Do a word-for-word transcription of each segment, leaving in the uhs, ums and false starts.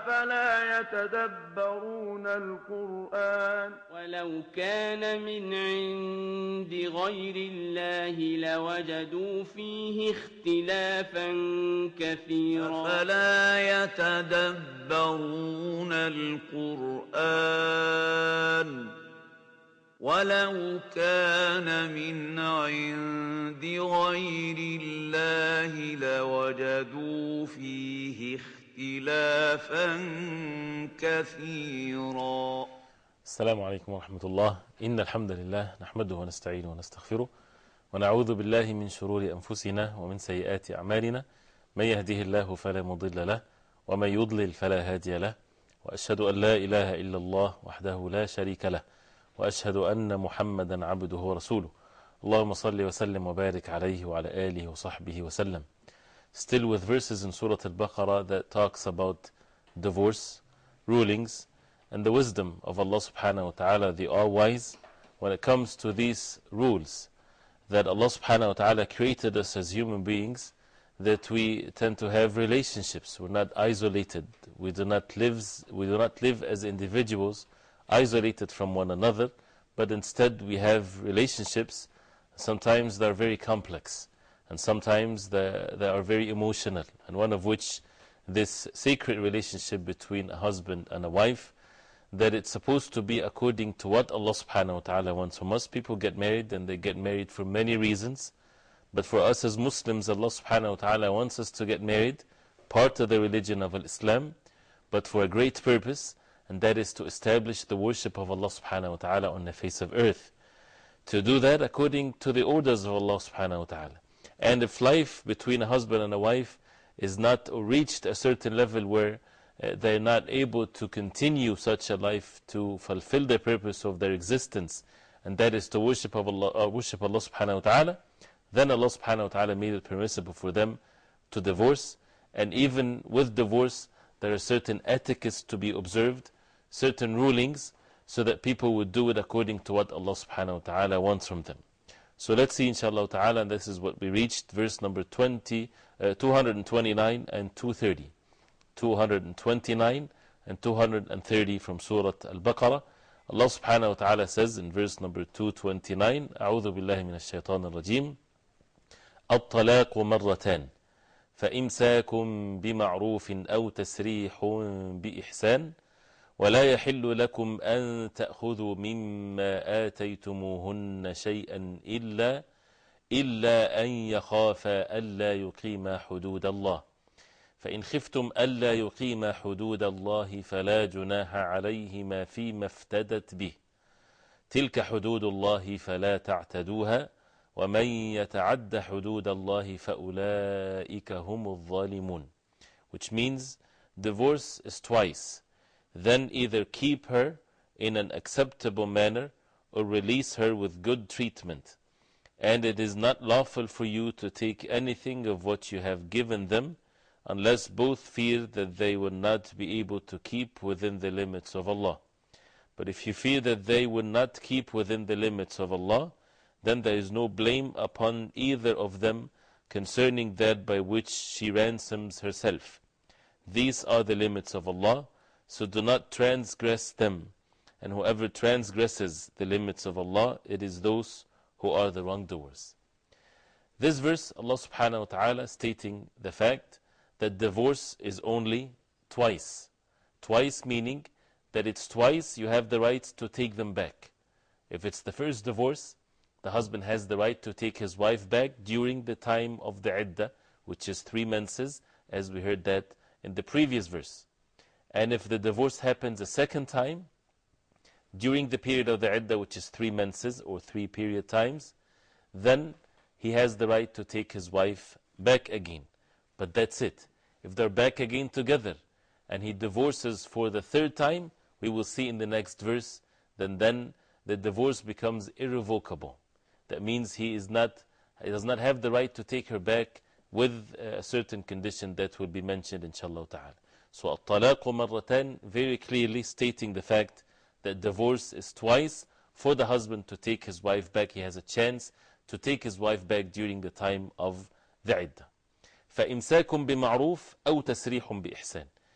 أفلا يتدبرون القرآن ولو كان من عند غير الله لوجدوا فيه اختلافا كثيرا أفلا يتدبرون القرآن ولو كان من عند غير الله لوجدوا فيه اختلافا كثيرا. السلام عليكم ورحمة الله. إن الحمد لله نحمده ونستعينه ونستغفره ونعوذ بالله من شرور أنفسنا ومن سيئات أعمالنا، من يهده الله فلا مضل له ومن يضلل فلا هادي له، وأشهد أن لا إله إلا الله وحده لا شريك له، وأشهد أن محمدا عبده ورسوله. اللهم صل وسلم وبارك عليه وعلى آله وصحبه وسلم. Still with verses in Surah Al-Baqarah that talks about divorce, rulings, and the wisdom of Allah subhanahu wa ta'ala, the all-wise, when it comes to these rules that Allah subhanahu wa ta'ala created us as human beings, that we tend to have relationships. We're not isolated. We do not live, we do not live as individuals isolated from one another, but instead we have relationships. Sometimes they're very complex, and sometimes they, they are very emotional, and one of which this sacred relationship between a husband and a wife, that it's supposed to be according to what Allah subhanahu wa ta'ala wants from us. People get married and they get married for many reasons, but for us as Muslims, Allah subhanahu wa ta'ala wants us to get married, part of the religion of Islam, but for a great purpose, and that is to establish the worship of Allah subhanahu wa ta'ala on the face of earth. To do that according to the orders of Allah subhanahu wa ta'ala. And if life between a husband and a wife is not or reached a certain level where uh, they're not able to continue such a life to fulfill the purpose of their existence, and that is to worship, of Allah, uh, worship Allah subhanahu wa ta'ala, then Allah subhanahu wa ta'ala made it permissible for them to divorce. And even with divorce, there are certain etiquettes to be observed, certain rulings, so that people would do it according to what Allah subhanahu wa ta'ala wants from them. So let's see inshallah ta'ala, and this is what we reached, verse number twenty, uh, two hundred twenty-nine and two thirty. two hundred twenty-nine and two hundred thirty from Surah Al-Baqarah. Allah subhanahu wa ta'ala says in verse number two twenty-nine, أعوذ بالله من الشيطان الرجيم الطلاق مرتان فإمساك بمعروف أو تسريح بإحسان ولا يحل لكم أن تأخذوا مما آتيتموهن شيئا إلا إلا أن يخافا ألا يقيما حدود الله فإن خفتم ألا يقيما حدود الله فلا جناح عليهما فيما افتدت به تلك حدود الله فلا تعتدوها ومن يتعد حدود الله فأولئك هم الظالمون. Which means divorce is twice. Then either keep her in an acceptable manner or release her with good treatment. And it is not lawful for you to take anything of what you have given them unless both fear that they will not be able to keep within the limits of Allah. But if you fear that they will not keep within the limits of Allah, then there is no blame upon either of them concerning that by which she ransoms herself. These are the limits of Allah, so do not transgress them. And whoever transgresses the limits of Allah, it is those who are the wrongdoers. This verse, Allah subhanahu wa ta'ala stating the fact that divorce is only twice. Twice meaning that it's twice you have the right to take them back. If it's the first divorce, the husband has the right to take his wife back during the time of the iddah, which is three menses, as we heard that in the previous verse. And if the divorce happens a second time, during the period of the iddah, which is three menses or three period times, then he has the right to take his wife back again. But that's it. If they're back again together and he divorces for the third time, we will see in the next verse, then then the divorce becomes irrevocable. That means he is not, he does not have the right to take her back with a certain condition that will be mentioned inshallah ta'ala. So at-talaq marratan, very clearly stating the fact that divorce is twice for the husband to take his wife back. He has a chance to take his wife back during the time of the iddah. فَإِمْسَاكٌ بِمَعْرُوفٍ أَوْ تَسْرِيحٌ بِإِحْسَانٍ.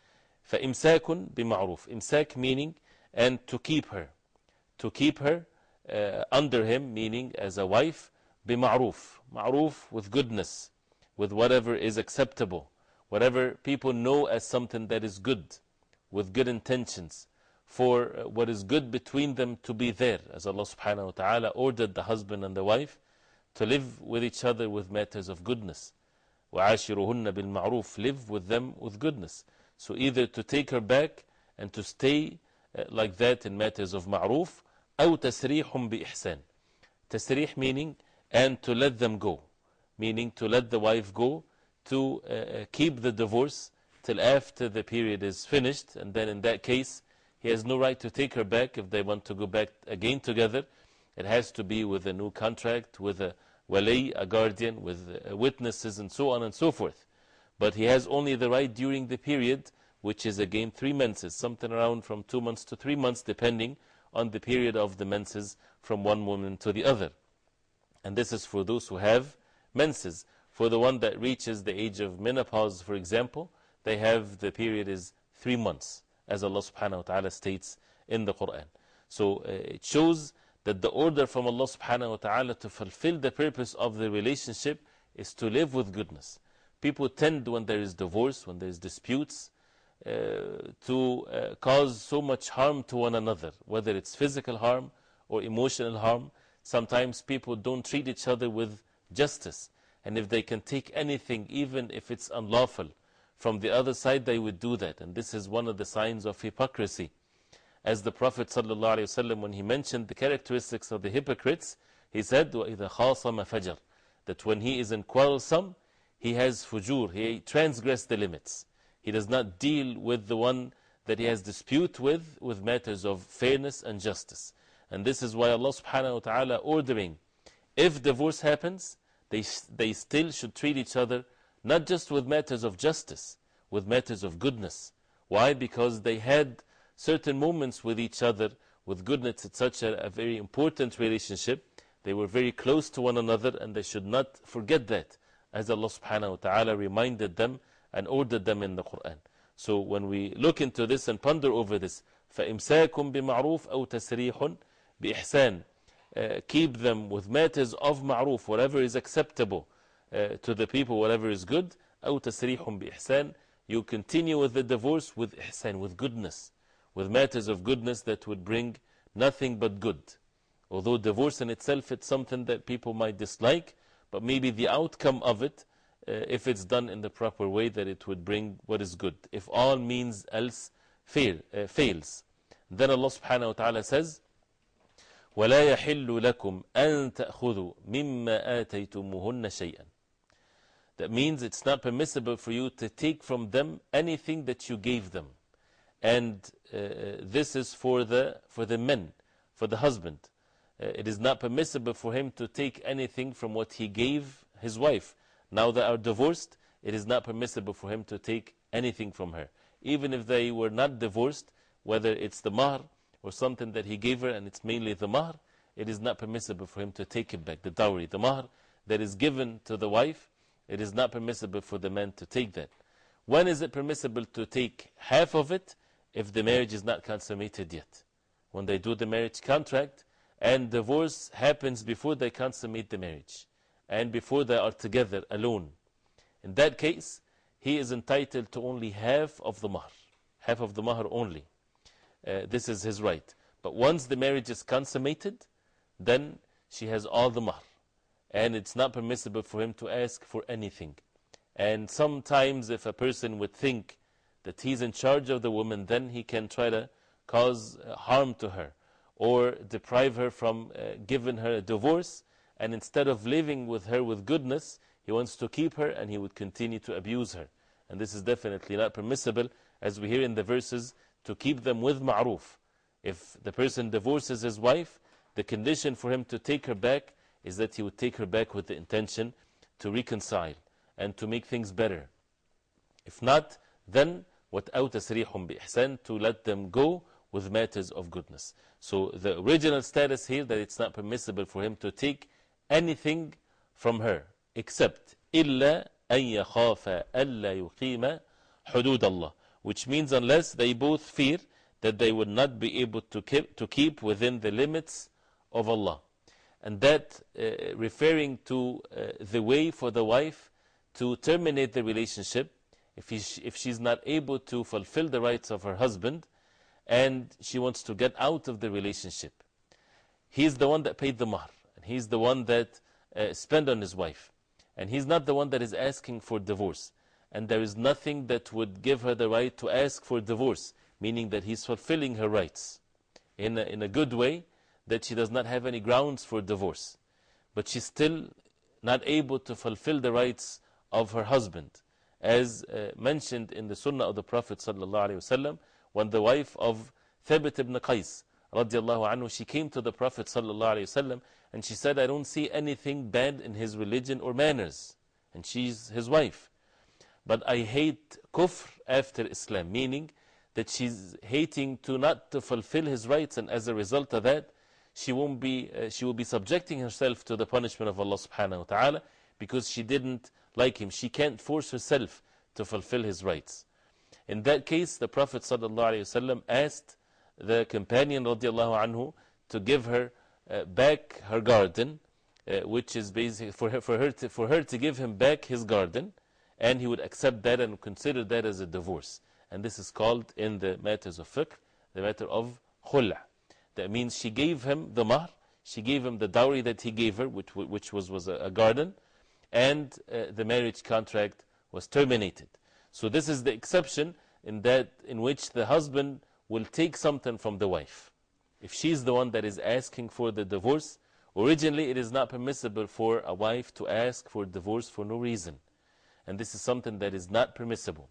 فَإِمْسَاكٌ بِمَعْرُوف. Imsak meaning, and to keep her. To keep her uh, under him, meaning as a wife, بِمَعْرُوف. Ma'roof, with goodness, with whatever is acceptable, whatever people know as something that is good, with good intentions, for what is good between them to be there, as Allah subhanahu wa ta'ala ordered the husband and the wife to live with each other with matters of goodness. وَعَاشِرُهُنَّ بِالْمَعْرُوف. Live with them with goodness. So either to take her back and to stay uh, like that in matters of ma'roof, أو تسريح بإحسان. Tasrih meaning, and to let them go, meaning to let the wife go, to uh, keep the divorce till after the period is finished, and then in that case he has no right to take her back if they want to go back again together. It has to be with a new contract, with a wali, a guardian, with uh, witnesses and so on and so forth. But he has only the right during the period, which is again three menses, something around from two months to three months, depending on the period of the menses from one woman to the other. And this is for those who have menses. For the one that reaches the age of menopause, for example, they have, the period is three months, as Allah subhanahu wa ta'ala states in the Quran. So uh, it shows that the order from Allah subhanahu wa ta'ala to fulfill the purpose of the relationship is to live with goodness. People tend, when there is divorce, when there is disputes, uh, to uh, cause so much harm to one another, whether it's physical harm or emotional harm. Sometimes people don't treat each other with justice, and if they can take anything, even if it's unlawful, from the other side, they would do that. And this is one of the signs of hypocrisy. As the Prophet ﷺ, when he mentioned the characteristics of the hypocrites, he said, وَإِذَا خَاصَمَ فَجَرٍ, that when he is in quarrelsome, he has fujur, he transgressed the limits. He does not deal with the one that he has dispute with, with matters of fairness and justice. And this is why Allah subhanahu wa ta'ala ordering, if divorce happens, they, they still should treat each other not just with matters of justice, with matters of goodness. Why? Because they had certain moments with each other, with goodness. It's such a, a very important relationship. They were very close to one another, and they should not forget that, as Allah subhanahu wa ta'ala reminded them and ordered them in the Quran. So when we look into this and ponder over this, فَإِمْسَاكٌ بِمَعْرُوفٍ أَوْ تَسْرِيحٌ بِإِحْسَانٍ, uh, keep them with matters of ma'roof, whatever is acceptable uh, to the people, whatever is good. أَوْ تَسْرِيحٌ بِإِحْسَانٍ, you continue with the divorce with ihsan, with goodness, with matters of goodness that would bring nothing but good. Although divorce in itself is something that people might dislike, but maybe the outcome of it, uh, if it's done in the proper way, that it would bring what is good. If all means else fail, uh, fails, then Allah subhanahu wa ta'ala says, وَلَا يَحِلُّ لَكُمْ أَن تَأْخُذُوا مِمَّا آتَيْتُمُهُنَّ شَيْئًا. That means it's not permissible for you to take from them anything that you gave them. And uh, this is for the, for the men, for the husband. Uh, it is not permissible for him to take anything from what he gave his wife. Now they are divorced, it is not permissible for him to take anything from her. Even if they were not divorced, whether it's the mahr or something that he gave her and it's mainly the mahr, it is not permissible for him to take it back. The dowry, the mahr that is given to the wife, it is not permissible for the man to take that. When is it permissible to take half of it? If the marriage is not consummated yet. When they do the marriage contract, and divorce happens before they consummate the marriage, and before they are together alone. In that case, he is entitled to only half of the mahr. Half of the mahr only. Uh, this is his right. But once the marriage is consummated, then she has all the mahr. And it's not permissible for him to ask for anything. And sometimes if a person would think that he's in charge of the woman, then he can try to cause harm to her, or deprive her from uh, giving her a divorce, and instead of living with her with goodness, he wants to keep her and he would continue to abuse her. And this is definitely not permissible, as we hear in the verses, to keep them with ma'roof. If the person divorces his wife, the condition for him to take her back is that he would take her back with the intention to reconcile and to make things better. If not, then وَتْأَوْ تَسْرِيحٌ بِإِحْسَانٍ, to let them go with matters of goodness. So the original status here, that it's not permissible for him to take anything from her, except إِلَّا أَن يَخَافَ أَلَّا يُقِيمَ حُدُودَ اللَّهِ, which means unless they both fear that they would not be able to keep, to keep within the limits of Allah. And that uh, referring to uh, the way for the wife to terminate the relationship if, he, if she's not able to fulfill the rights of her husband and she wants to get out of the relationship. He's the one that paid the mahr, and he's the one that uh, spent on his wife, and he's not the one that is asking for divorce. And there is nothing that would give her the right to ask for divorce, meaning that he's fulfilling her rights in a, in a good way, that she does not have any grounds for divorce. But she's still not able to fulfill the rights of her husband. As uh, mentioned in the Sunnah of the Prophet ﷺ, when the wife of Thabit ibn Qais, radiallahu anhu, she came to the Prophet ﷺ and she said, I don't see anything bad in his religion or manners. And she's his wife. But I hate kufr after Islam, meaning that she's hating to not to fulfill his rights, and as a result of that, she won't be, uh, she will be subjecting herself to the punishment of Allah subhanahu wa ta'ala because she didn't like him. She can't force herself to fulfill his rights. In that case, the Prophet sallallahu alayhi wa sallam asked the companion radiallahu anhu to give her uh, back her garden, uh, which is basically for her, for, her to, for her to give him back his garden, and he would accept that and consider that as a divorce. And this is called, in the matters of fiqh, the matter of khula'. That means she gave him the mahr, she gave him the dowry that he gave her, which, which was, was a, a garden, and uh, the marriage contract was terminated. So this is the exception in, that, in which the husband will take something from the wife. If she's the one that is asking for the divorce, originally it is not permissible for a wife to ask for divorce for no reason. And this is something that is not permissible.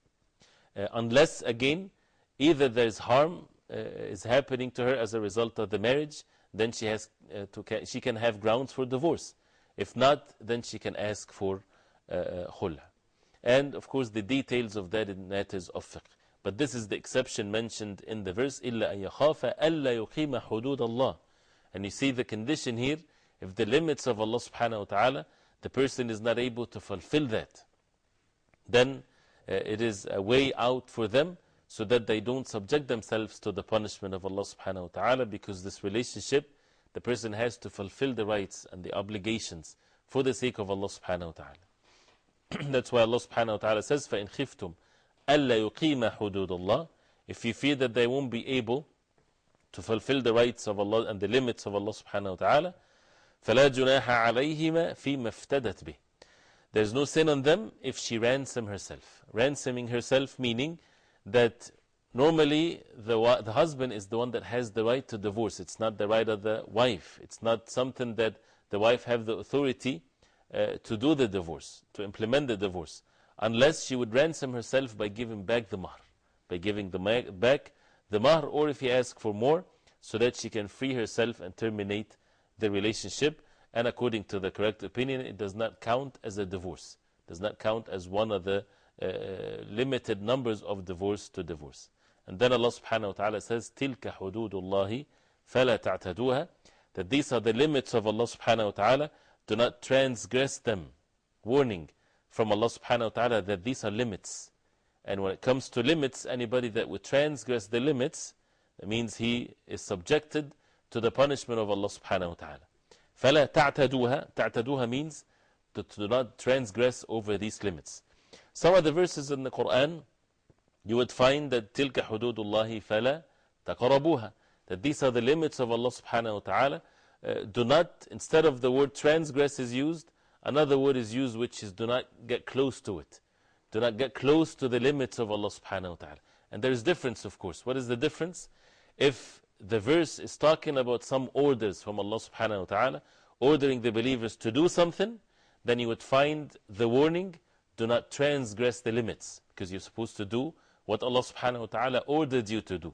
Uh, unless, again, either there is harm uh, is happening to her as a result of the marriage, then she, has, uh, to ca she can have grounds for divorce. If not, then she can ask for uh, khula'. And, of course, the details of that in matters of fiqh. But this is the exception mentioned in the verse, إِلَّا أَن يَخَافَ أَلَّا يُقِيمَ حُدُودَ اللَّهِ. And you see the condition here, if the limits of Allah subhanahu wa ta'ala, the person is not able to fulfill that, then uh, it is a way out for them so that they don't subject themselves to the punishment of Allah subhanahu wa ta'ala, because this relationship, the person has to fulfill the rights and the obligations for the sake of Allah subhanahu wa ta'ala. That's why Allah subhanahu wa ta'ala says, فَإِنْ خِفْتُمْ أَلَّا يُقِيمَ حُدُودَ اللَّهِ. If you fear that they won't be able to fulfill the rights of Allah and the limits of Allah subhanahu wa ta'ala, فَلَا جُنَاحَ عَلَيْهِمَا فِي مَفْتَدَتْ بِهِ. There's no sin on them if she ransom herself. Ransoming herself meaning that normally the, the husband is the one that has the right to divorce. It's not the right of the wife. It's not something that the wife have the authority uh, to do the divorce, to implement the divorce, unless she would ransom herself by giving back the mahr, by giving the back the mahr, or if he asks for more, so that she can free herself and terminate the relationship. And according to the correct opinion, it does not count as a divorce. It does not count as one of the uh, limited numbers of divorce to divorce. And then Allah subhanahu wa ta'ala says, تِلْكَ حُدُودُ اللَّهِ فَلَا تَعْتَدُوهَا. That these are the limits of Allah subhanahu wa ta'ala. Do not transgress them. Warning from Allah subhanahu wa ta'ala that these are limits. And when it comes to limits, anybody that would transgress the limits, that means he is subjected to the punishment of Allah subhanahu wa ta'ala. فَلَا تَعْتَدُوهَا. تَعْتَدُوهَا means to, to not transgress over these limits. Some of the verses in the Quran, you would find that تِلْكَ حُدُودُ اللَّهِ فَلَا تَقْرَبُوهَا. That these are the limits of Allah subhanahu wa ta'ala. Uh, do not, instead of the word transgress is used, another word is used which is do not get close to it. Do not get close to the limits of Allah subhanahu wa ta'ala. And there is difference, of course. What is the difference? If the verse is talking about some orders from Allah subhanahu wa ta'ala, ordering the believers to do something, then you would find the warning, do not transgress the limits, because you're supposed to do what Allah subhanahu wa ta'ala ordered you to do.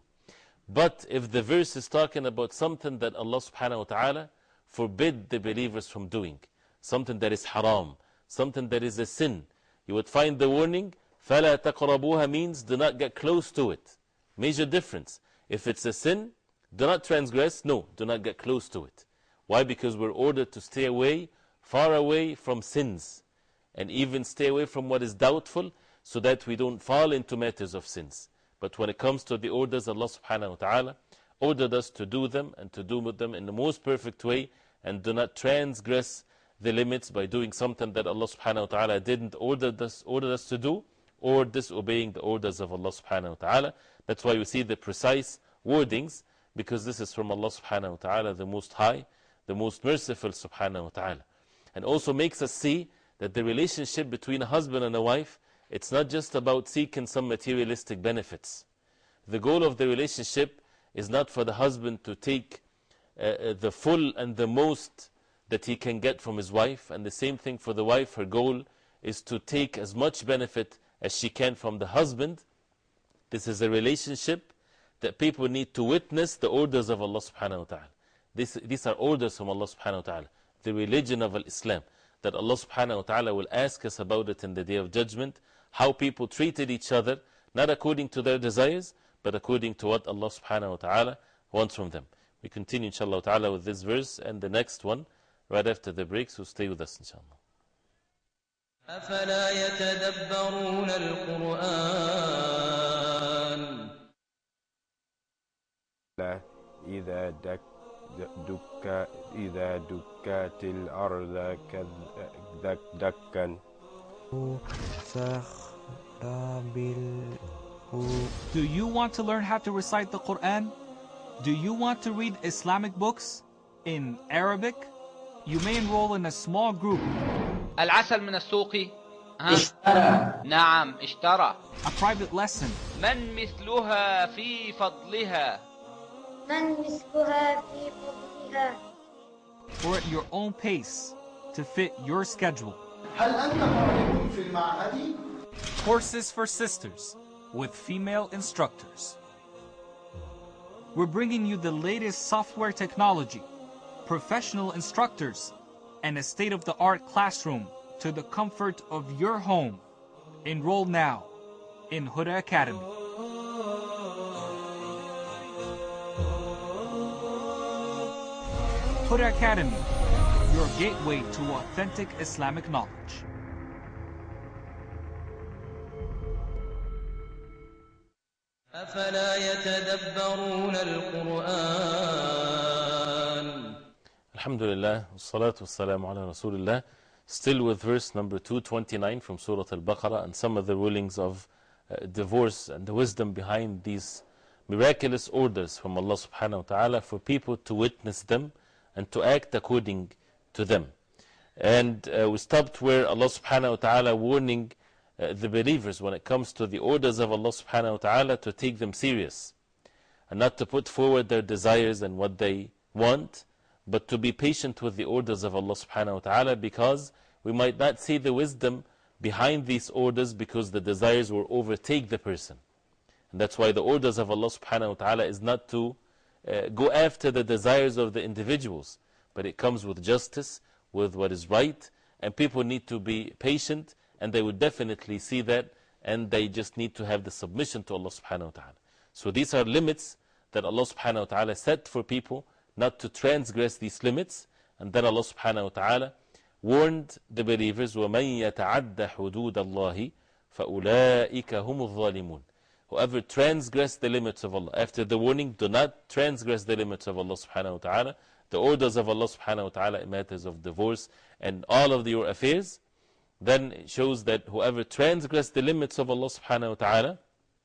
But if the verse is talking about something that Allah subhanahu wa ta'ala forbid the believers from doing, something that is haram, something that is a sin, you would find the warning, فَلَا تَقْرَبُوهَا means do not get close to it. Major difference. If it's a sin, do not transgress, no, do not get close to it. Why? Because we're ordered to stay away, far away from sins, and even stay away from what is doubtful, so that we don't fall into matters of sins. But when it comes to the orders, Allah subhanahu wa ta'ala ordered us to do them and to do them in the most perfect way, and do not transgress the limits by doing something that Allah subhanahu wa ta'ala didn't order us, order us to do, or disobeying the orders of Allah subhanahu wa ta'ala. That's why we see the precise wordings, because this is from Allah subhanahu wa ta'ala, the Most High, the Most Merciful subhanahu wa ta'ala. And also makes us see that the relationship between a husband and a wife, it's not just about seeking some materialistic benefits. The goal of the relationship is not for the husband to take uh, the full and the most that he can get from his wife, and the same thing for the wife. Her goal is to take as much benefit as she can from the husband. This is a relationship that people need to witness the orders of Allah subhanahu wa ta'ala. This, these are orders from Allah subhanahu wa ta'ala. The religion of Islam, that Allah subhanahu wa ta'ala will ask us about it in the Day of Judgment, how people treated each other, not according to their desires, but according to what Allah subhanahu wa ta'ala wants from them. We continue inshallah ta'ala with this verse and the next one right after the break, so stay with us inshallah. أفلا يتدبرون القرآن إذا دك دك إذا دكت الأرض دك دكا. Do you want to learn how to recite the Quran? Do you want to read Islamic books in Arabic? You may enroll in a small group. العسل من السوق اشترى. نعم اشترى. A private lesson. من مثلها في فضلها. من مثلها في فضلها. Or at your own pace to fit your schedule. هل أنت طالب في المعهد؟ Courses for sisters with female instructors. We're bringing you the latest software technology, professional instructors, and a state-of-the-art classroom to the comfort of your home. Enroll now in Huda Academy. Huda Academy, your gateway to authentic Islamic knowledge. أفلا يتدبرون القرآن. Alhamdulillah, wassalatu wassalamu ala Rasulullah. Still with verse number two twenty-nine from Surah Al-Baqarah, and some of the rulings of uh, divorce and the wisdom behind these miraculous orders from Allah subhanahu wa ta'ala for people to witness them and to act according to them. And uh, we stopped where Allah subhanahu wa ta'ala warning uh, the believers when it comes to the orders of Allah subhanahu wa ta'ala to take them serious and not to put forward their desires and what they want, but to be patient with the orders of Allah subhanahu wa ta'ala, because we might not see the wisdom behind these orders because the desires will overtake the person. And that's why the orders of Allah subhanahu wa ta'ala is not to uh, go after the desires of the individuals, but it comes with justice, with what is right, and people need to be patient, and they would definitely see that, and they just need to have the submission to Allah subhanahu wa ta'ala. So these are limits that Allah subhanahu wa ta'ala set for people, not to transgress these limits. And then Allah subhanahu wa ta'ala warned the believers, وَمَن يَتَعَدَّ حُدُودَ اللَّهِ فَأُولَٰئِكَ هُمُ الظَّالِمُونَ. Whoever transgress the limits of Allah, after the warning, do not transgress the limits of Allah subhanahu wa ta'ala, the orders of Allah subhanahu wa ta'ala in matters of divorce and all of your affairs, then it shows that whoever transgress the limits of Allah subhanahu wa ta'ala,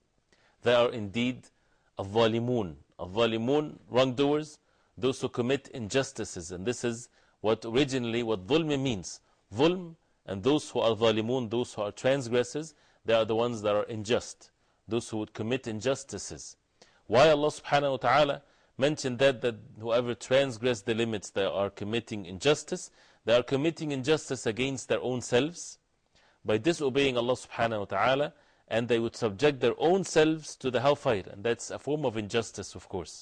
they are indeed al-zalimun. Al-zalimun, wrongdoers, those who commit injustices. And this is what originally what dhulm means. Dhulm, and those who are zalimun, those who are transgressors, they are the ones that are unjust, those who would commit injustices. Why Allah subhanahu wa ta'ala mentioned that, that whoever transgress the limits, they are committing injustice. They are committing injustice against their own selves by disobeying Allah subhanahu wa ta'ala, and they would subject their own selves to the hellfire, and that's a form of injustice, of course.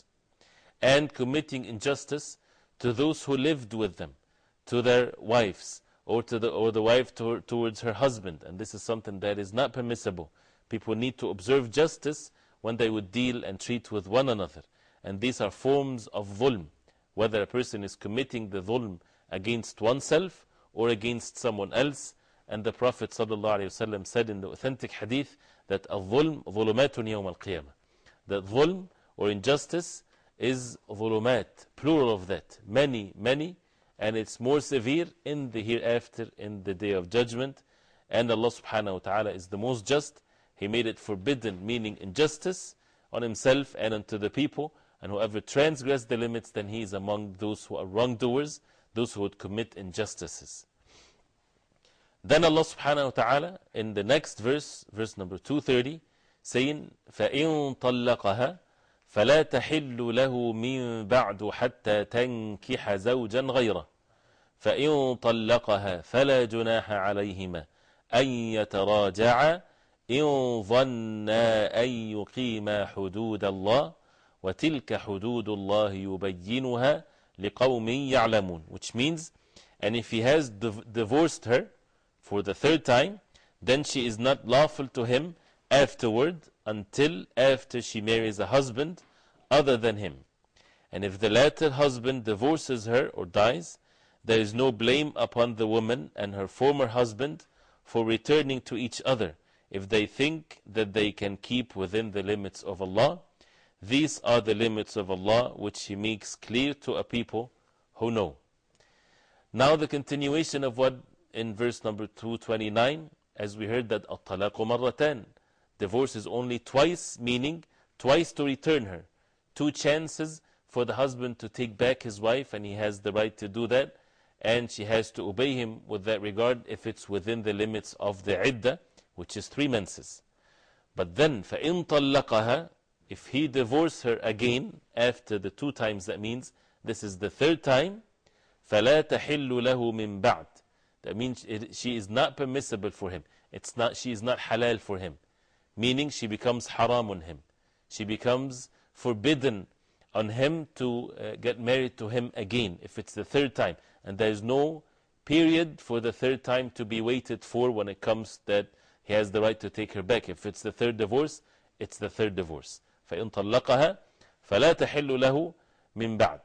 And committing injustice to those who lived with them, to their wives, or to the, or the wife to, towards her husband, and this is something that is not permissible. People need to observe justice when they would deal and treat with one another, and these are forms of dhulm, whether a person is committing the dhulm against oneself or against someone else, And the Prophet ﷺ said in the authentic hadith that الظلم ظلمات يوم القيامة. That ظلm or injustice is ظلمات, plural of that, many, many, and it's more severe in the hereafter, in the day of judgment. And Allah subhanahu wa ta'ala is the most just. He made it forbidden, meaning injustice on himself and unto the people. And whoever transgress the limits, then he is among those who are wrongdoers, those who would commit injustices. Then Allah subhanahu wa ta'ala in the next verse, verse number two thirty, saying, فَإِن طَلَّقَهَا فَلَا تَحِلُّ لَهُ مِن بَعْدُ حَتَّى تَنْكِحَ زَوْجًا غَيْرَهُ فَإِن طَلَّقَهَا فَلَا جُنَاحَ عَلَيْهِمَا أَن يَتَرَاجَعَا إِن ظَنَّا أَن يُقِيمَا حُدُودَ اللَّهِ وَتِلْكَ حُدُودُ اللَّهِ يُبَيِّنُهَا لِقَوْمٍ يَعْلَمُونَ. Which means, and if he has div divorced her for the third time, then she is not lawful to him afterward until after she marries a husband other than him. And if the latter husband divorces her or dies, there is no blame upon the woman and her former husband for returning to each other if they think that they can keep within the limits of Allah. These are the limits of Allah which He makes clear to a people who know. Now the continuation of what in verse number two twenty-nine, as we heard that الطلاق مرتان, divorce is only twice, meaning twice to return her. Two chances for the husband to take back his wife, and he has the right to do that, and she has to obey him with that regard if it's within the limits of the iddah, which is three menses. But then فَإِن طَلَّقَهَا, if he divorces her again after the two times, that means this is the third time, فَلَا تَحِلُّ لَهُ مِن بَعْدِ, that means it, she is not permissible for him. It's not, she is not halal for him. Meaning she becomes haram on him. She becomes forbidden on him to uh, get married to him again if it's the third time. And there is no period for the third time to be waited for when it comes that he has the right to take her back. If it's the third divorce, it's the third divorce. فَإِن طَلَّقَهَا فَلَا تَحِلُّ لَهُ مِن بَعْدِ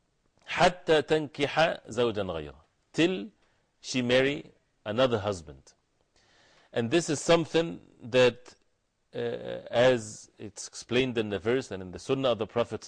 حَتَّى تَنْكِحَ زَوْجًا غَيْرَهُ, till she marry another husband. And this is something that uh, as it's explained in the verse and in the sunnah of the Prophet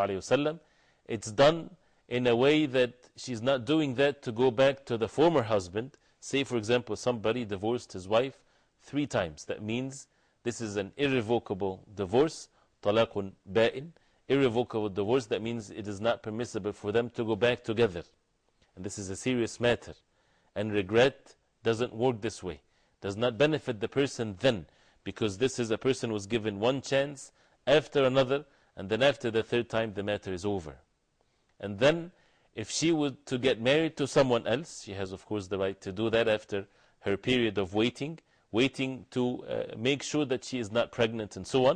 ﷺ, it's done in a way that she's not doing that to go back to the former husband. Say for example somebody divorced his wife three times. That means this is an irrevocable divorce, talaqun ba'in, irrevocable divorce. That means it is not permissible for them to go back together. And this is a serious matter. And regret doesn't work this way. Does not benefit the person then, because this is a person who was given one chance after another, and then after the third time the matter is over. And then if she would to get married to someone else, she has of course the right to do that after her period of waiting, waiting to uh, make sure that she is not pregnant and so on.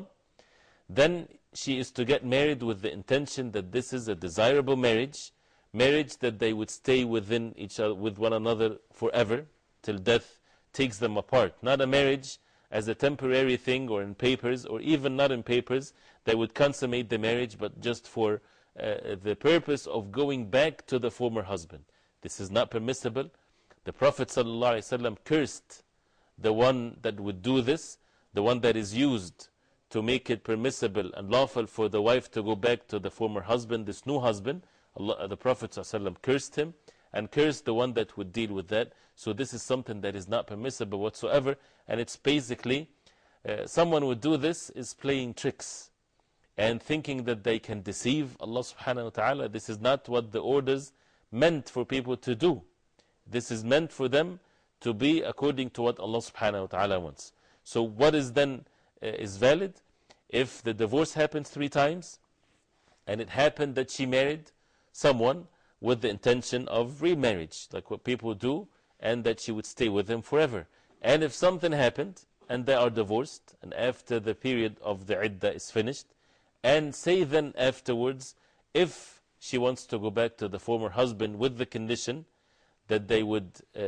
Then she is to get married with the intention that this is a desirable marriage, marriage that they would stay within each other, with one another forever, till death takes them apart. Not a marriage as a temporary thing or in papers, or even not in papers, they would consummate the marriage, but just for uh, the purpose of going back to the former husband. This is not permissible. The Prophet ﷺ cursed the one that would do this, the one that is used to make it permissible and lawful for the wife to go back to the former husband, this new husband. Allah, the Prophet ﷺ cursed him and cursed the one that would deal with that. So this is something that is not permissible whatsoever, and it's basically uh, someone would do this is playing tricks and thinking that they can deceive Allah subhanahu wa ta'ala. This is not what the orders meant for people to do. This is meant for them to be according to what Allah subhanahu wa ta'ala wants. So what is then uh, is valid? If the divorce happens three times and it happened that she married someone with the intention of remarriage, like what people do, and that she would stay with him forever. And if something happened and they are divorced, and after the period of the iddah is finished, and say then afterwards, if she wants to go back to the former husband with the condition that they would uh,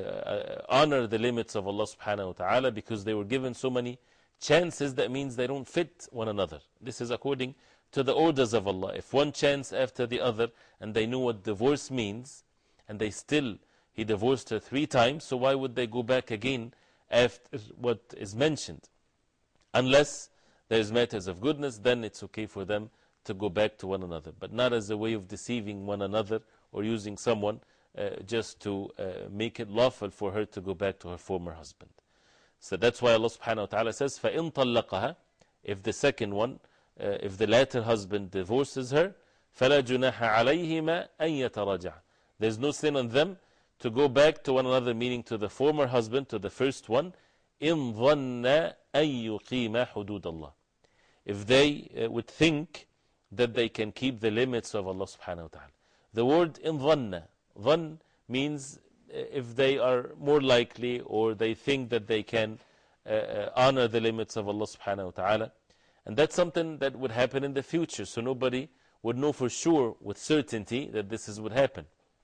uh, honor the limits of Allah subhanahu wa ta'ala, because they were given so many chances, that means they don't fit one another. This is according to the orders of Allah. If one chance after the other, and they knew what divorce means, and they still, he divorced her three times, so why would they go back again after what is mentioned? Unless there is matters of goodness, then it's okay for them to go back to one another, but not as a way of deceiving one another or using someone uh, just to uh, make it lawful for her to go back to her former husband. So that's why Allah subhanahu wa ta'ala says, فَإِن طَلَّقَهَا, if the second one, uh, if the latter husband divorces her, فَلَا جُنَاحَ عَلَيْهِمَا أَن يَتَرَاجَعَ, there's no sin on them to go back to one another, meaning to the former husband, to the first one, إِن ظَنَّ أَن يُقِيمَ حُدُودَ اللَّهِ, if they uh, would think that they can keep the limits of Allah subhanahu wa ta'ala. The word in dhanna, dhann means if they are more likely or they think that they can uh, uh, honor the limits of Allah subhanahu wa ta'ala. And that's something that would happen in the future, so nobody would know for sure with certainty that this is what happen.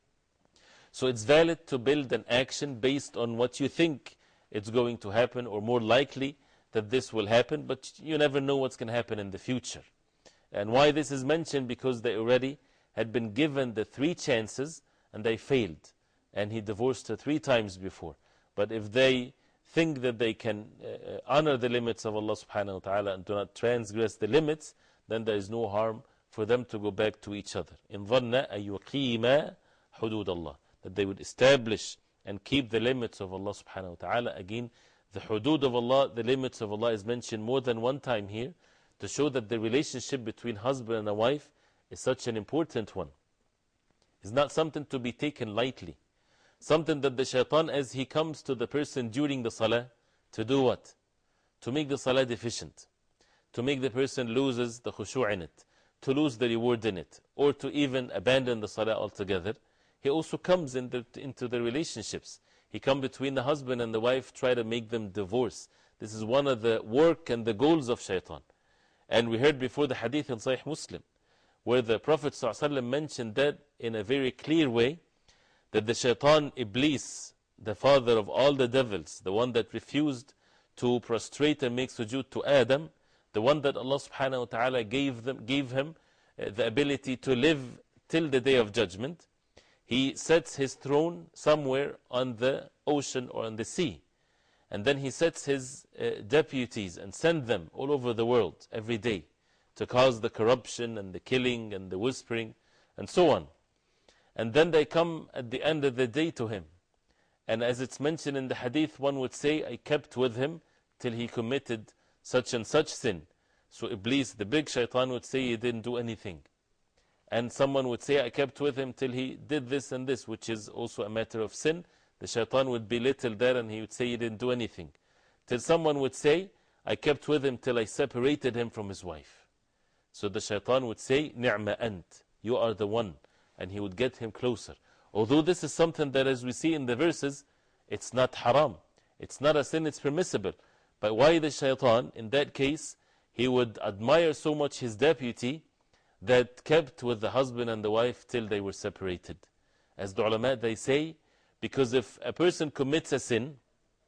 So it's valid to build an action based on what you think it's going to happen, or more likely that this will happen, but you never know what's going to happen in the future. And why this is mentioned? Because they already had been given the three chances and they failed. And he divorced her three times before. But if they think that they can uh, honor the limits of Allah subhanahu wa ta'ala and do not transgress the limits, then there is no harm for them to go back to each other. In dhanna an yuqima hudud Allah, that they would establish and keep the limits of Allah subhanahu wa ta'ala. Again, the hudud of Allah, the limits of Allah, is mentioned more than one time here, to show that the relationship between husband and a wife is such an important one. It's not something to be taken lightly. Something that the shaitan, as he comes to the person during the salah, to do what? To make the salah deficient. To make the person loses the khushu' in it. To lose the reward in it. Or to even abandon the salah altogether. He also comes in the, into the relationships. He comes between the husband and the wife, try to make them divorce. This is one of the work and the goals of shaitan. And we heard before the hadith in Sahih Muslim, where the Prophet ﷺ mentioned that in a very clear way, that the shaitan, Iblis, the father of all the devils, the one that refused to prostrate and make sujood to Adam, the one that Allah subhanahu wa ta'ala gave, them, gave him uh, the ability to live till the day of judgment, he sets his throne somewhere on the ocean or on the sea. And then he sets his uh, deputies and sends them all over the world every day to cause the corruption and the killing and the whispering and so on. And then they come at the end of the day to him. And as it's mentioned in the hadith, one would say, I kept with him till he committed such and such sin. So Iblis, the big shaitan, would say he didn't do anything. And someone would say, I kept with him till he did this and this, which is also a matter of sin. The shaitan would belittle there and he would say he didn't do anything. Till someone would say, I kept with him till I separated him from his wife. So the shaitan would say, Ni'ma ant, you are the one. And he would get him closer. Although this is something that, as we see in the verses, it's not haram. It's not a sin, it's permissible. But why the shaitan? In that case, he would admire so much his deputy that kept with the husband and the wife till they were separated. As the ulama, they say, because if a person commits a sin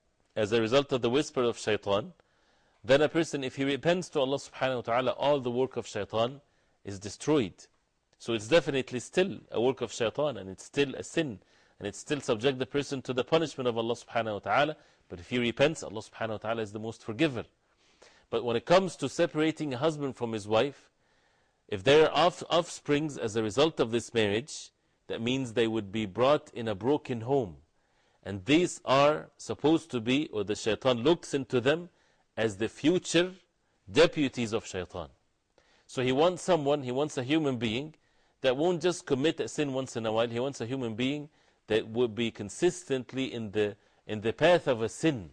as a result of the whisper of shaitan, then a person, if he repents to Allah subhanahu wa ta'ala, all the work of shaitan is destroyed. So it's definitely still a work of shaitan, and it's still a sin, and it's still subject the person to the punishment of Allah subhanahu wa ta'ala. But if he repents, Allah subhanahu wa ta'ala is the most forgiver. But when it comes to separating a husband from his wife, if there are off offsprings as a result of this marriage, that means they would be brought in a broken home. And these are supposed to be, or the shaitan looks into them as the future deputies of shaitan. So he wants someone, he wants a human being that won't just commit a sin once in a while. He wants a human being that would be consistently in the, in the path of a sin.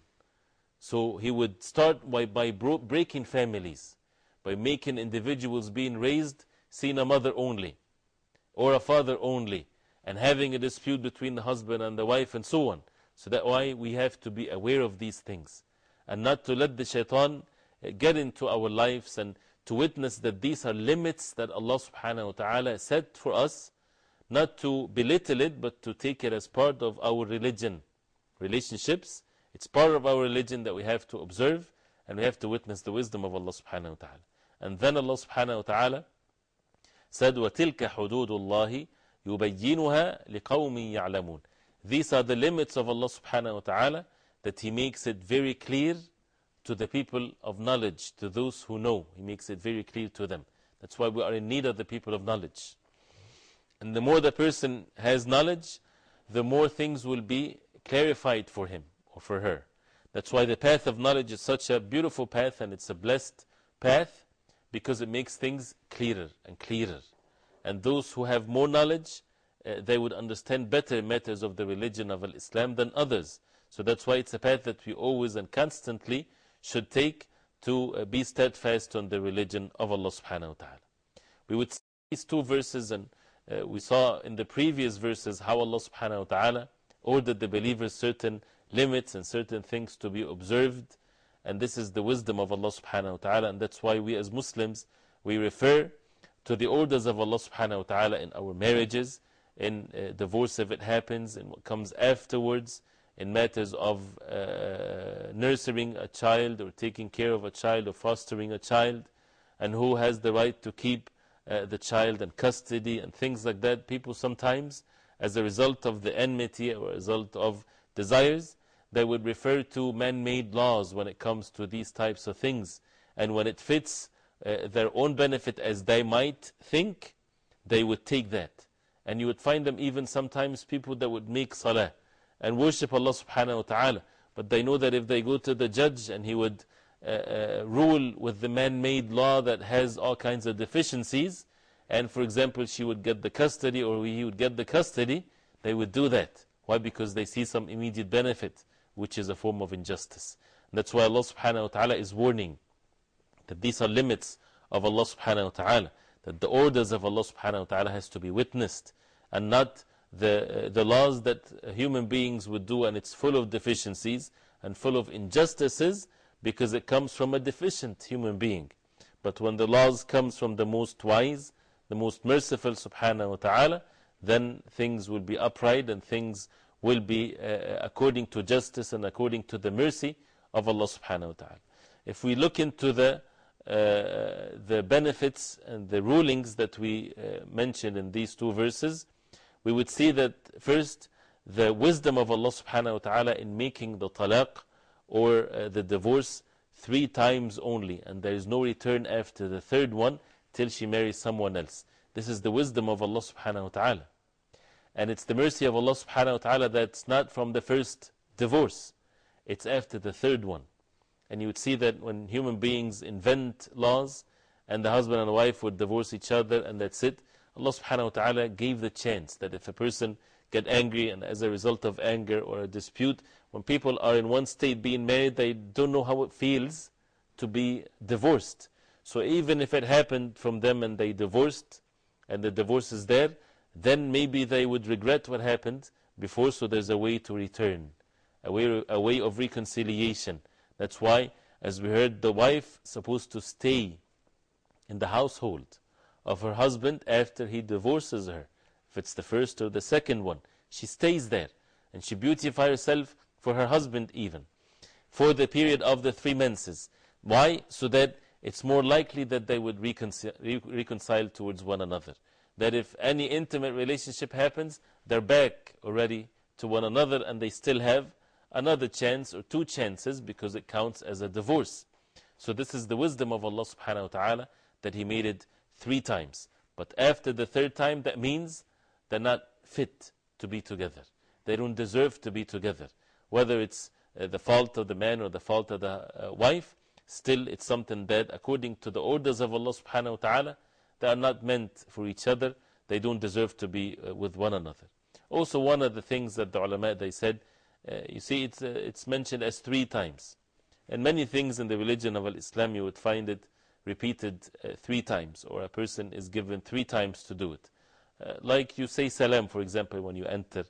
So he would start by, by bro breaking families, by making individuals being raised, seeing a mother only, or a father only, and having a dispute between the husband and the wife and so on. So that's why we have to be aware of these things, and not to let the shaitan get into our lives, and to witness that these are limits that Allah subhanahu wa ta'ala set for us, not to belittle it, but to take it as part of our religion. Relationships, it's part of our religion that we have to observe, and we have to witness the wisdom of Allah subhanahu wa ta'ala. And then Allah subhanahu wa ta'ala said, وَتِلْكَ حُدُودُ اللَّهِ يُبَيِّنُهَا لِقَوْمٍ يَعْلَمُونَ. These are the limits of Allah subhanahu wa ta'ala, that He makes it very clear to the people of knowledge, to those who know. He makes it very clear to them. That's why we are in need of the people of knowledge. And the more the person has knowledge, the more things will be clarified for him or for her. That's why the path of knowledge is such a beautiful path, and it's a blessed path, because it makes things clearer and clearer. And those who have more knowledge, uh, they would understand better matters of the religion of Islam than others. So that's why it's a path that we always and constantly should take to uh, be steadfast on the religion of Allah subhanahu wa ta'ala. We would see these two verses, and uh, we saw in the previous verses how Allah subhanahu wa ta'ala ordered the believers certain limits and certain things to be observed. And this is the wisdom of Allah subhanahu wa ta'ala, and that's why we as Muslims, we refer to the orders of Allah subhanahu wa ta'ala in our marriages, in uh, divorce if it happens, in what comes afterwards, in matters of uh, nurturing a child or taking care of a child or fostering a child, and who has the right to keep uh, the child and custody and things like that. People sometimes, as a result of the enmity or a result of desires, they would refer to man-made laws when it comes to these types of things. And when it fits uh, their own benefit as they might think, they would take that. And you would find them even sometimes people that would make salah and worship Allah subhanahu wa ta'ala, but they know that if they go to the judge and he would uh, uh, rule with the man-made law that has all kinds of deficiencies, and for example she would get the custody or he would get the custody, they would do that. Why? Because they see some immediate benefit, which is a form of injustice. And that's why Allah subhanahu wa ta'ala is warning that these are limits of Allah subhanahu wa ta'ala, that the orders of Allah subhanahu wa ta'ala has to be witnessed, and not the, uh, the laws that uh, human beings would do, and it's full of deficiencies and full of injustices because it comes from a deficient human being. But when the laws comes from the most wise, the most merciful subhanahu wa ta'ala, then things will be upright and things will be uh, according to justice and according to the mercy of Allah subhanahu wa ta'ala. If we look into the, uh, the benefits and the rulings that we uh, mentioned in these two verses, we would see that first, the wisdom of Allah subhanahu wa ta'ala in making the talaq or uh, the divorce three times only, and there is no return after the third one till she marries someone else. This is the wisdom of Allah subhanahu wa ta'ala. And it's the mercy of Allah subhanahu wa ta'ala that's not from the first divorce, it's after the third one. And you would see that when human beings invent laws and the husband and the wife would divorce each other and that's it, Allah subhanahu wa ta'ala gave the chance that if a person get angry and as a result of anger or a dispute, when people are in one state being married, they don't know how it feels to be divorced. So even if it happened from them and they divorced and the divorce is there, then maybe they would regret what happened before, so there's a way to return, a way, a way of reconciliation. That's why, as we heard, the wife is supposed to stay in the household of her husband after he divorces her. If it's the first or the second one, she stays there and she beautifies herself for her husband even, for the period of the three menses. Why? So that it's more likely that they would reconcile, re reconcile towards one another. That if any intimate relationship happens, they're back already to one another and they still have another chance or two chances because it counts as a divorce. So this is the wisdom of Allah subhanahu wa ta'ala, that He made it three times. But after the third time, that means they're not fit to be together. They don't deserve to be together. Whether it's uh, the fault of the man or the fault of the uh, wife, still it's something that according to the orders of Allah subhanahu wa ta'ala, they are not meant for each other. They don't deserve to be uh, with one another. Also, one of the things that the ulama, they said, uh, you see it's, uh, it's mentioned as three times. And many things in the religion of Islam, you would find it repeated uh, three times, or a person is given three times to do it. Uh, like you say salam, for example, when you enter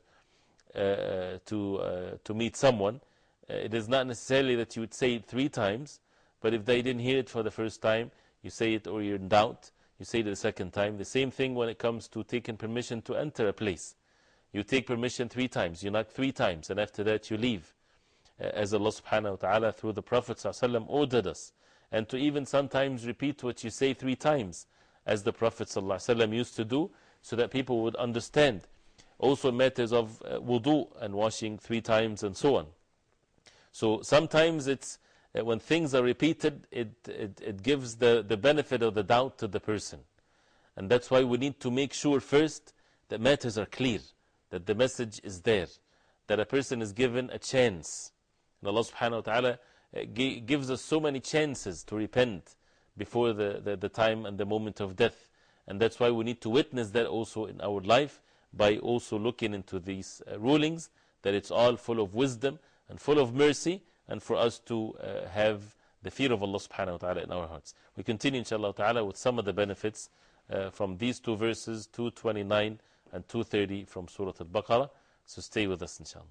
uh, to, uh, to meet someone. Uh, it is not necessarily that you would say it three times, but if they didn't hear it for the first time, you say it, or you're in doubt, you say it the second time. The same thing when it comes to taking permission to enter a place. You take permission three times, you knock three times, and after that you leave. Uh, as Allah subhanahu wa ta'ala through the Prophet sallallahu alaihi wasallam ordered us. And to even sometimes repeat what you say three times, as the Prophet sallallahu alaihi wasallam used to do, so that people would understand. Also matters of uh, wudu and washing three times and so on. So sometimes it's, uh, when things are repeated, it, it, it gives the, the benefit of the doubt to the person. And that's why we need to make sure first that matters are clear, that the message is there, that a person is given a chance. And Allah subhanahu wa ta'ala gives us so many chances to repent before the, the, the time and the moment of death. And that's why we need to witness that also in our life by also looking into these uh, rulings, that it's all full of wisdom and full of mercy, and for us to uh, have the fear of Allah subhanahu wa ta'ala in our hearts. We continue inshallah ta'ala with some of the benefits uh, from these two verses, two twenty-nine and two thirty from Surah Al-Baqarah. So stay with us inshallah.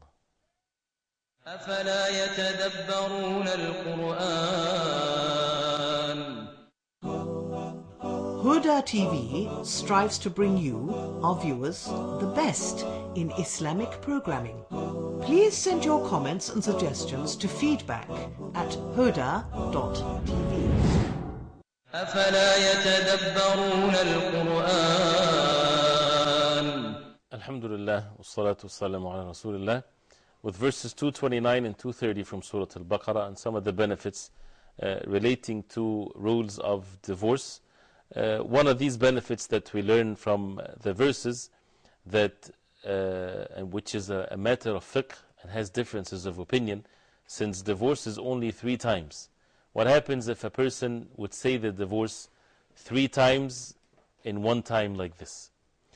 أفلا يتدبرون القرآن Huda T V strives to bring you, our viewers, the best in Islamic programming. Please send your comments and suggestions to feedback at huda dot t v. أفلا يتدبرون القرآن Alhamdulillah, wassalatu wassalamu ala Rasulillah. With verses two twenty-nine and two thirty from Surah Al-Baqarah and some of the benefits uh, relating to rules of divorce. Uh, one of these benefits that we learn from the verses, that, uh, and which is a, a matter of fiqh and has differences of opinion, since divorce is only three times. What happens if a person would say the divorce three times in one time like this?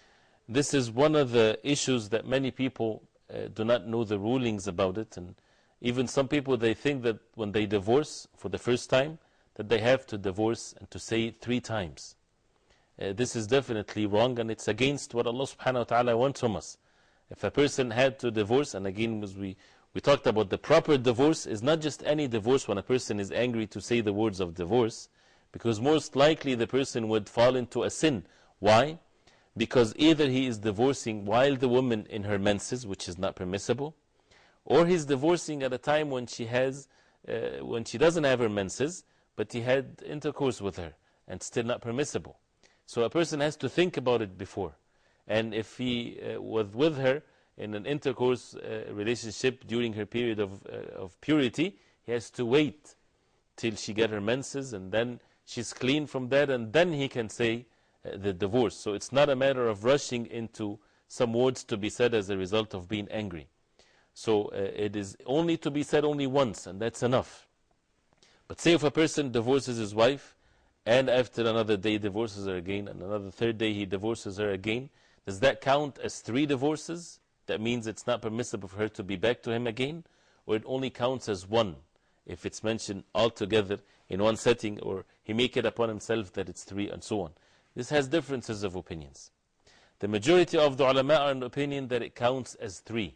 This is one of the issues that many people uh, do not know the rulings about it. And even some people, they think that when they divorce for the first time, that they have to divorce and to say three times. Uh, this is definitely wrong, and it's against what Allah subhanahu wa ta'ala wants from us. If a person had to divorce, and again as we, we talked about, the proper divorce is not just any divorce when a person is angry to say the words of divorce, because most likely the person would fall into a sin. Why? Because either he is divorcing while the woman in her menses, which is not permissible, or he's divorcing at a time when she has, uh, when she doesn't have her menses, but he had intercourse with her, and still not permissible. So a person has to think about it before. And if he uh, was with her in an intercourse uh, relationship during her period of, uh, of purity, he has to wait till she gets her menses, and then she's clean from that, and then he can say uh, the divorce. So it's not a matter of rushing into some words to be said as a result of being angry. So uh, it is only to be said only once, and that's enough. But say if a person divorces his wife, and after another day divorces her again, and another third day he divorces her again, does that count as three divorces? That means it's not permissible for her to be back to him again? Or it only counts as one, if it's mentioned all together in one setting, or he make it upon himself that it's three, and so on. This has differences of opinions. The majority of the ulama are in the opinion that it counts as three,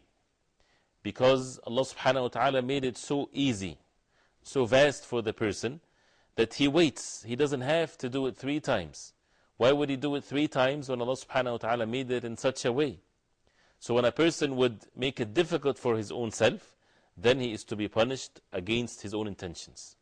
because Allah subhanahu wa ta'ala made it so easy, so vast for the person, that he waits. He doesn't have to do it three times. Why would he do it three times when Allah subhanahu wa ta'ala made it in such a way? So when a person would make it difficult for his own self, then he is to be punished against his own intentions.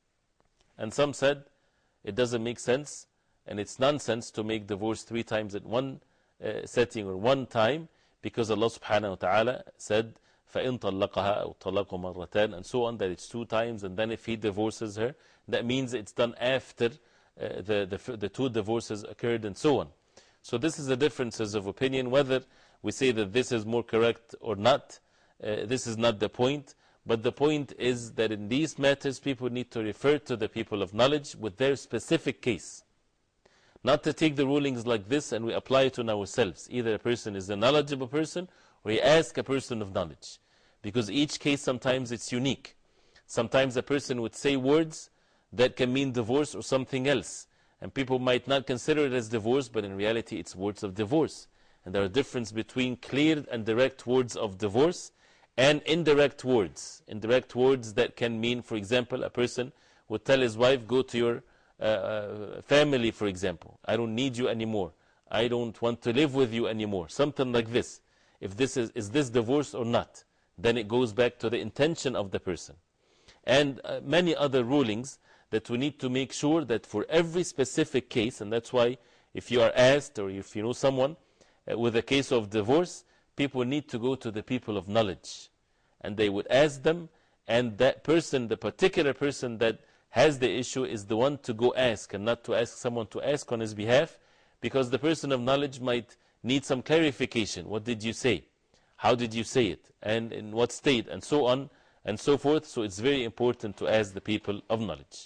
And some said it doesn't make sense, and it's nonsense to make divorce three times at one uh, setting or one time, because Allah subhanahu wa ta'ala said, فَإِن طَلَّقَهَا أَوْ طَلَّقُ مَرَّتَانِ, and so on, that it's two times, and then if he divorces her, that means it's done after uh, the, the, the two divorces occurred, and so on. So this is the differences of opinion. Whether we say that this is more correct or not, uh, this is not the point. But the point is that in these matters, people need to refer to the people of knowledge with their specific case. Not to take the rulings like this and we apply it on ourselves. Either a person is a knowledgeable person, or he asks a person of knowledge. Because each case sometimes it's unique. Sometimes a person would say words that can mean divorce or something else. And people might not consider it as divorce, but in reality it's words of divorce. And there are differences between clear and direct words of divorce and indirect words. Indirect words that can mean, for example, a person would tell his wife, go to your uh, uh, family, for example. I don't need you anymore. I don't want to live with you anymore. Something like this. If this is, is this divorce or not? Then it goes back to the intention of the person. And uh, many other rulings that we need to make sure that for every specific case, and that's why if you are asked or if you know someone uh, with a case of divorce, people need to go to the people of knowledge. And they would ask them, and that person, the particular person that has the issue, is the one to go ask, and not to ask someone to ask on his behalf, because the person of knowledge might need some clarification. What did you say? How did you say it? And in what state? And so on and so forth. So it's very important to ask the people of knowledge.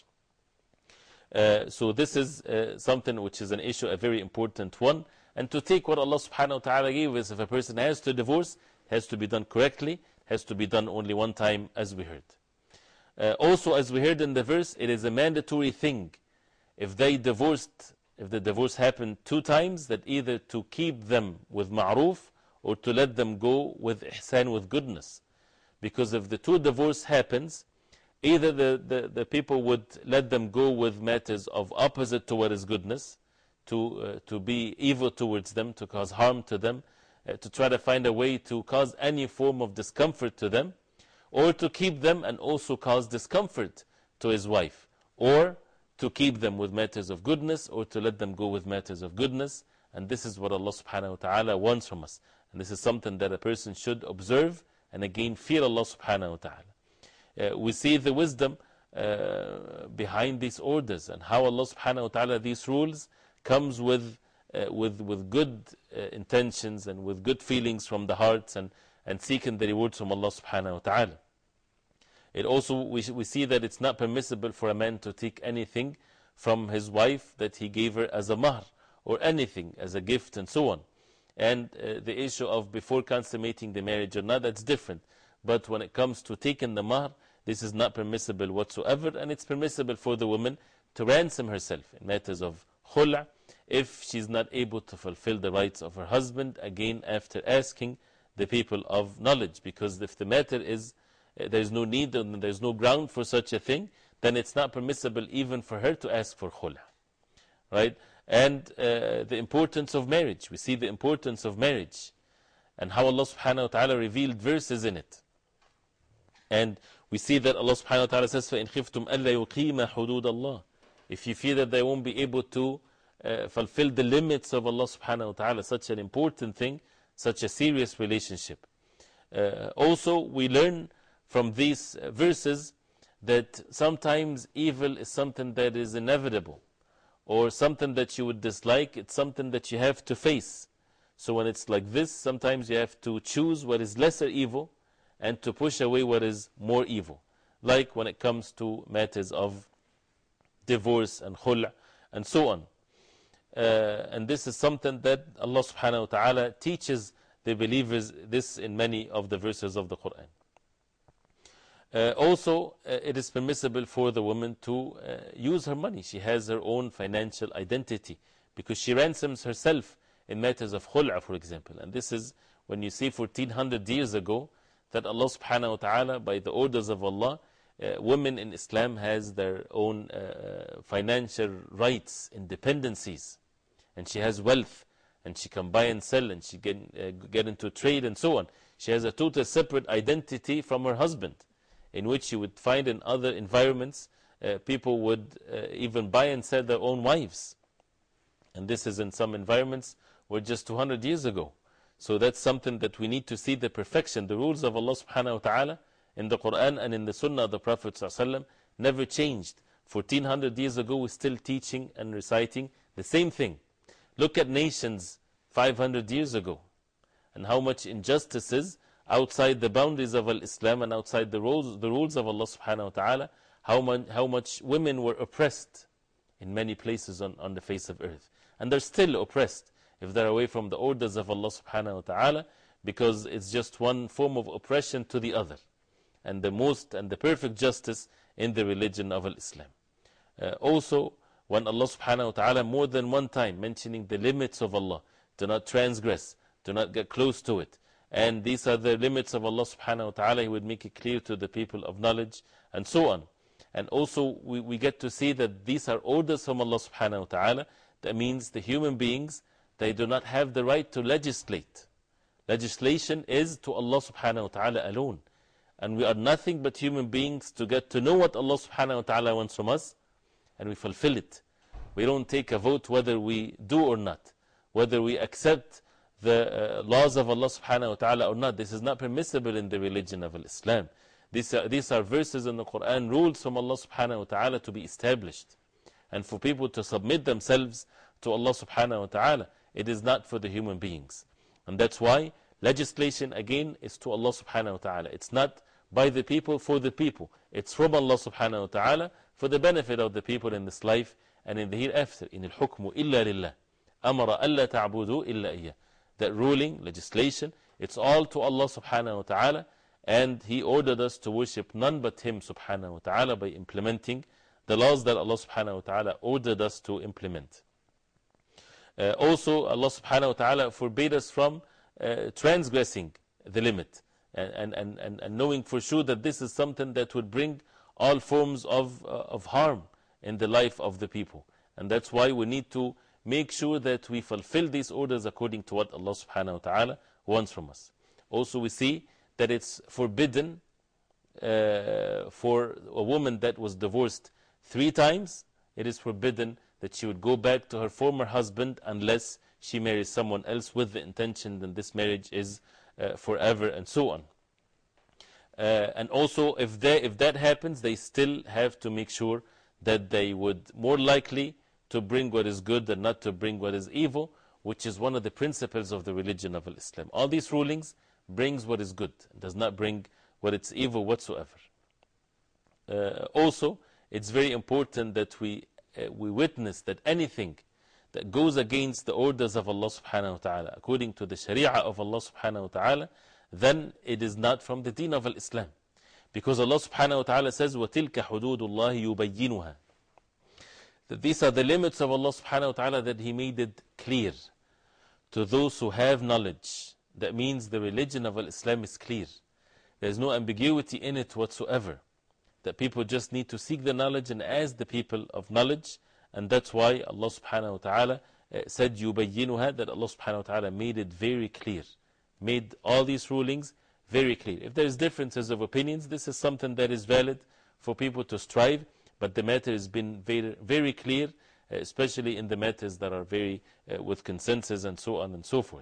Uh, so this is uh, something which is an issue, a very important one. And to take what Allah subhanahu wa ta'ala gave us, if a person has to divorce, has to be done correctly, has to be done only one time, as we heard. Uh, also, as we heard in the verse, it is a mandatory thing. If they divorced, if the divorce happened two times, that either to keep them with ma'roof or to let them go with ihsan, with goodness. Because if the two divorce happens, either the, the, the people would let them go with matters of opposite to what is goodness, to, uh, to be evil towards them, to cause harm to them, uh, to try to find a way to cause any form of discomfort to them, or to keep them and also cause discomfort to his wife, or to keep them with matters of goodness, or to let them go with matters of goodness. And this is what Allah subhanahu wa ta'ala wants from us. And this is something that a person should observe and again fear Allah subhanahu wa ta'ala. Uh, we see the wisdom uh, behind these orders, and how Allah subhanahu wa ta'ala, these rules, comes with, uh, with, with good uh, intentions and with good feelings from the hearts, and, and seeking the rewards from Allah subhanahu wa ta'ala. It also, we, we see that it's not permissible for a man to take anything from his wife that he gave her as a mahr, or anything as a gift, and so on. And uh, the issue of before consummating the marriage or not, that's different. But when it comes to taking the mahr, this is not permissible whatsoever, and it's permissible for the woman to ransom herself in matters of khula, if she's not able to fulfill the rights of her husband, again after asking the people of knowledge. Because if the matter is, uh, there's no need and there's no ground for such a thing, then it's not permissible even for her to ask for khula. Right? And uh, the importance of marriage. We see the importance of marriage, and how Allah subhanahu wa ta'ala revealed verses in it. And we see that Allah subhanahu wa ta'ala says, فَإِنْ خِفْتُمْ أَلَّا يُقِيمَ حُدُودَ اللَّهِ. If you fear that they won't be able to uh, fulfill the limits of Allah subhanahu wa ta'ala, such an important thing, such a serious relationship. Uh, also, we learn from these verses that sometimes evil is something that is inevitable, or something that you would dislike. It's something that you have to face. So when it's like this, sometimes you have to choose what is lesser evil and to push away what is more evil. Like when it comes to matters of divorce and khul' and so on. Uh, and this is something that Allah subhanahu wa ta'ala teaches the believers this in many of the verses of the Quran. Uh, also, uh, it is permissible for the woman to uh, use her money. She has her own financial identity, because she ransoms herself in matters of khul'a, for example. And this is when you see fourteen hundred years ago that Allah subhanahu wa ta'ala, by the orders of Allah, uh, women in Islam has their own uh, financial rights, independencies. And she has wealth, and she can buy and sell, and she can uh, get into trade and so on. She has a total separate identity from her husband, in which you would find in other environments, uh, people would uh, even buy and sell their own wives. And this is in some environments were just two hundred years ago. So that's something that we need to see the perfection. The rules of Allah subhanahu wa ta'ala in the Quran and in the Sunnah of the Prophet sallallahu alaihi wasallam never changed. fourteen hundred years ago, we're still teaching and reciting the same thing. Look at nations five hundred years ago, and how much injustices outside the boundaries of Islam and outside the rules, the rules of Allah subhanahu wa ta'ala, how, man, how much women were oppressed in many places on, on the face of earth. And they're still oppressed if they're away from the orders of Allah subhanahu wa ta'ala, because it's just one form of oppression to the other. And the most and the perfect justice in the religion of Islam. Uh, also, when Allah subhanahu wa ta'ala more than one time mentioning the limits of Allah, do not transgress, do not get close to it. And these are the limits of Allah subhanahu wa ta'ala. He would make it clear to the people of knowledge, and so on. And also we, we get to see that these are orders from Allah subhanahu wa ta'ala. That means the human beings, they do not have the right to legislate. Legislation is to Allah subhanahu wa ta'ala alone. And we are nothing but human beings to get to know what Allah subhanahu wa ta'ala wants from us, and we fulfill it. We don't take a vote whether we do or not, whether we accept the uh, laws of Allah subhanahu wa ta'ala or not. This is not permissible in the religion of Islam. These are, these are verses in the Quran, rules from Allah subhanahu wa ta'ala to be established, and for people to submit themselves to Allah subhanahu wa ta'ala. It is not for the human beings. And that's why legislation again is to Allah subhanahu wa ta'ala. It's not by the people for the people. It's from Allah subhanahu wa ta'ala for the benefit of the people in this life and in the hereafter. In al-hukmu illa lillah. Amara alla ta'budu illa iyyah. That ruling, legislation, it's all to Allah subhanahu wa ta'ala, and He ordered us to worship none but Him subhanahu wa ta'ala by implementing the laws that Allah subhanahu wa ta'ala ordered us to implement. Uh, also, Allah subhanahu wa ta'ala forbade us from uh, transgressing the limit and, and, and, and knowing for sure that this is something that would bring all forms of, uh, of harm in the life of the people. And that's why we need to make sure that we fulfill these orders according to what Allah subhanahu wa ta'ala wants from us. Also, we see that it's forbidden uh, for a woman that was divorced three times. It is forbidden that she would go back to her former husband unless she marries someone else with the intention that this marriage is uh, forever, and so on. Uh, and also, if, they, if that happens, they still have to make sure that they would more likely to bring what is good and not to bring what is evil, which is one of the principles of the religion of Islam. All these rulings brings what is good, does not bring what is evil whatsoever. Uh, also, it's very important that we, uh, we witness that anything that goes against the orders of Allah subhanahu wa ta'ala, according to the sharia of Allah subhanahu wa ta'ala, then it is not from the deen of Islam. Because Allah subhanahu wa ta'ala says, وَتِلْكَ حُدُودُ اللَّهِ يُبَيِّنُهَا. That these are the limits of Allah subhanahu wa ta'ala, that He made it clear to those who have knowledge. That means the religion of Islam is clear. There is no ambiguity in it whatsoever. That people just need to seek the knowledge and ask the people of knowledge. And that's why Allah subhanahu wa ta'ala uh, said يُبَيِّنُهَا, that Allah subhanahu wa ta'ala made it very clear. Made all these rulings very clear. If there is differences of opinions, this is something that is valid for people to strive. But the matter has been very, very clear, uh, especially in the matters that are very uh, with consensus and so on and so forth.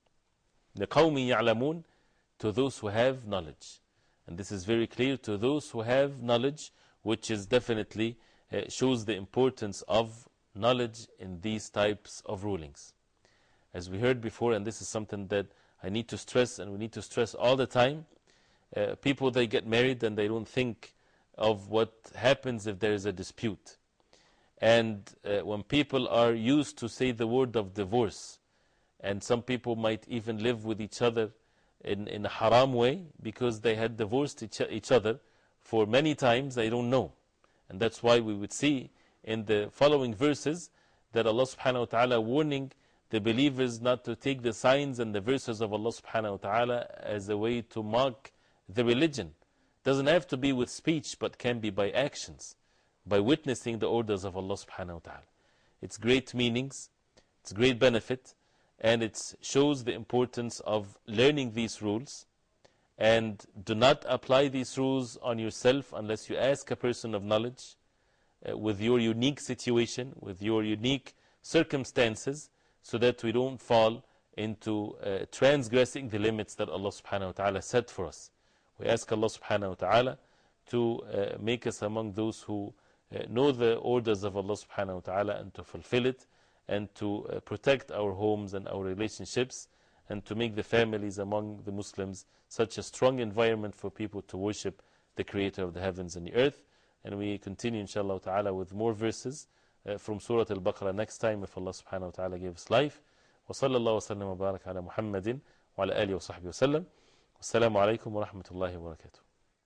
لِقَوْمٍ يَعْلَمُونَ, to those who have knowledge. And this is very clear to those who have knowledge, which is definitely uh, shows the importance of knowledge in these types of rulings. As we heard before, and this is something that I need to stress, and we need to stress all the time, uh, people, they get married and they don't think of what happens if there is a dispute. And uh, when people are used to say the word of divorce, and some people might even live with each other in, in a haram way because they had divorced each, each other for many times, they don't know. And that's why we would see in the following verses that Allah subhanahu wa ta'ala warning the believers not to take the signs and the verses of Allah subhanahu wa ta'ala as a way to mock the religion. Doesn't have to be with speech, but can be by actions, by witnessing the orders of Allah subhanahu wa ta'ala. It's great meanings, it's great benefit, and it shows the importance of learning these rules. And do not apply these rules on yourself unless you ask a person of knowledge uh, with your unique situation, with your unique circumstances, so that we don't fall into uh, transgressing the limits that Allah subhanahu wa ta'ala set for us. We ask Allah subhanahu wa ta'ala to uh, make us among those who uh, know the orders of Allah subhanahu wa ta'ala and to fulfill it, and to uh, protect our homes and our relationships, and to make the families among the Muslims such a strong environment for people to worship the Creator of the heavens and the earth. And we continue inshallah ta'ala with more verses uh, from Surah Al-Baqarah next time, if Allah subhanahu wa ta'ala gives life. Wa sallallahu wa sallam wa barak ala Muhammadin wa ala alihi wa sahbihi wa sallam. Wassalamu alaikum wa rahmatullahi wa barakatuh.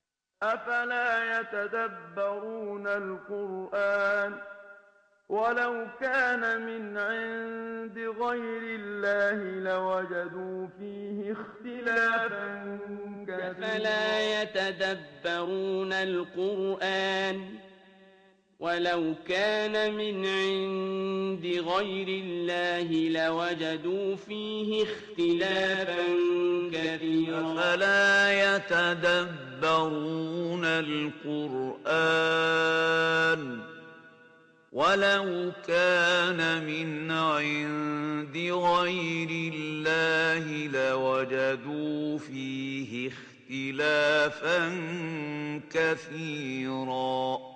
أفلا يتدبرون القرآن ولو كان من عند غير الله لوجدوا فيه اختلافا كثيرا أفلا يتدبرون القرآن ولو كان من عند غير الله لوجدوا فيه اختلافا كثيرا أفلا يتدبرون القرآن ولو كان من عند غير الله لوجدوا فيه اختلافا كثيرا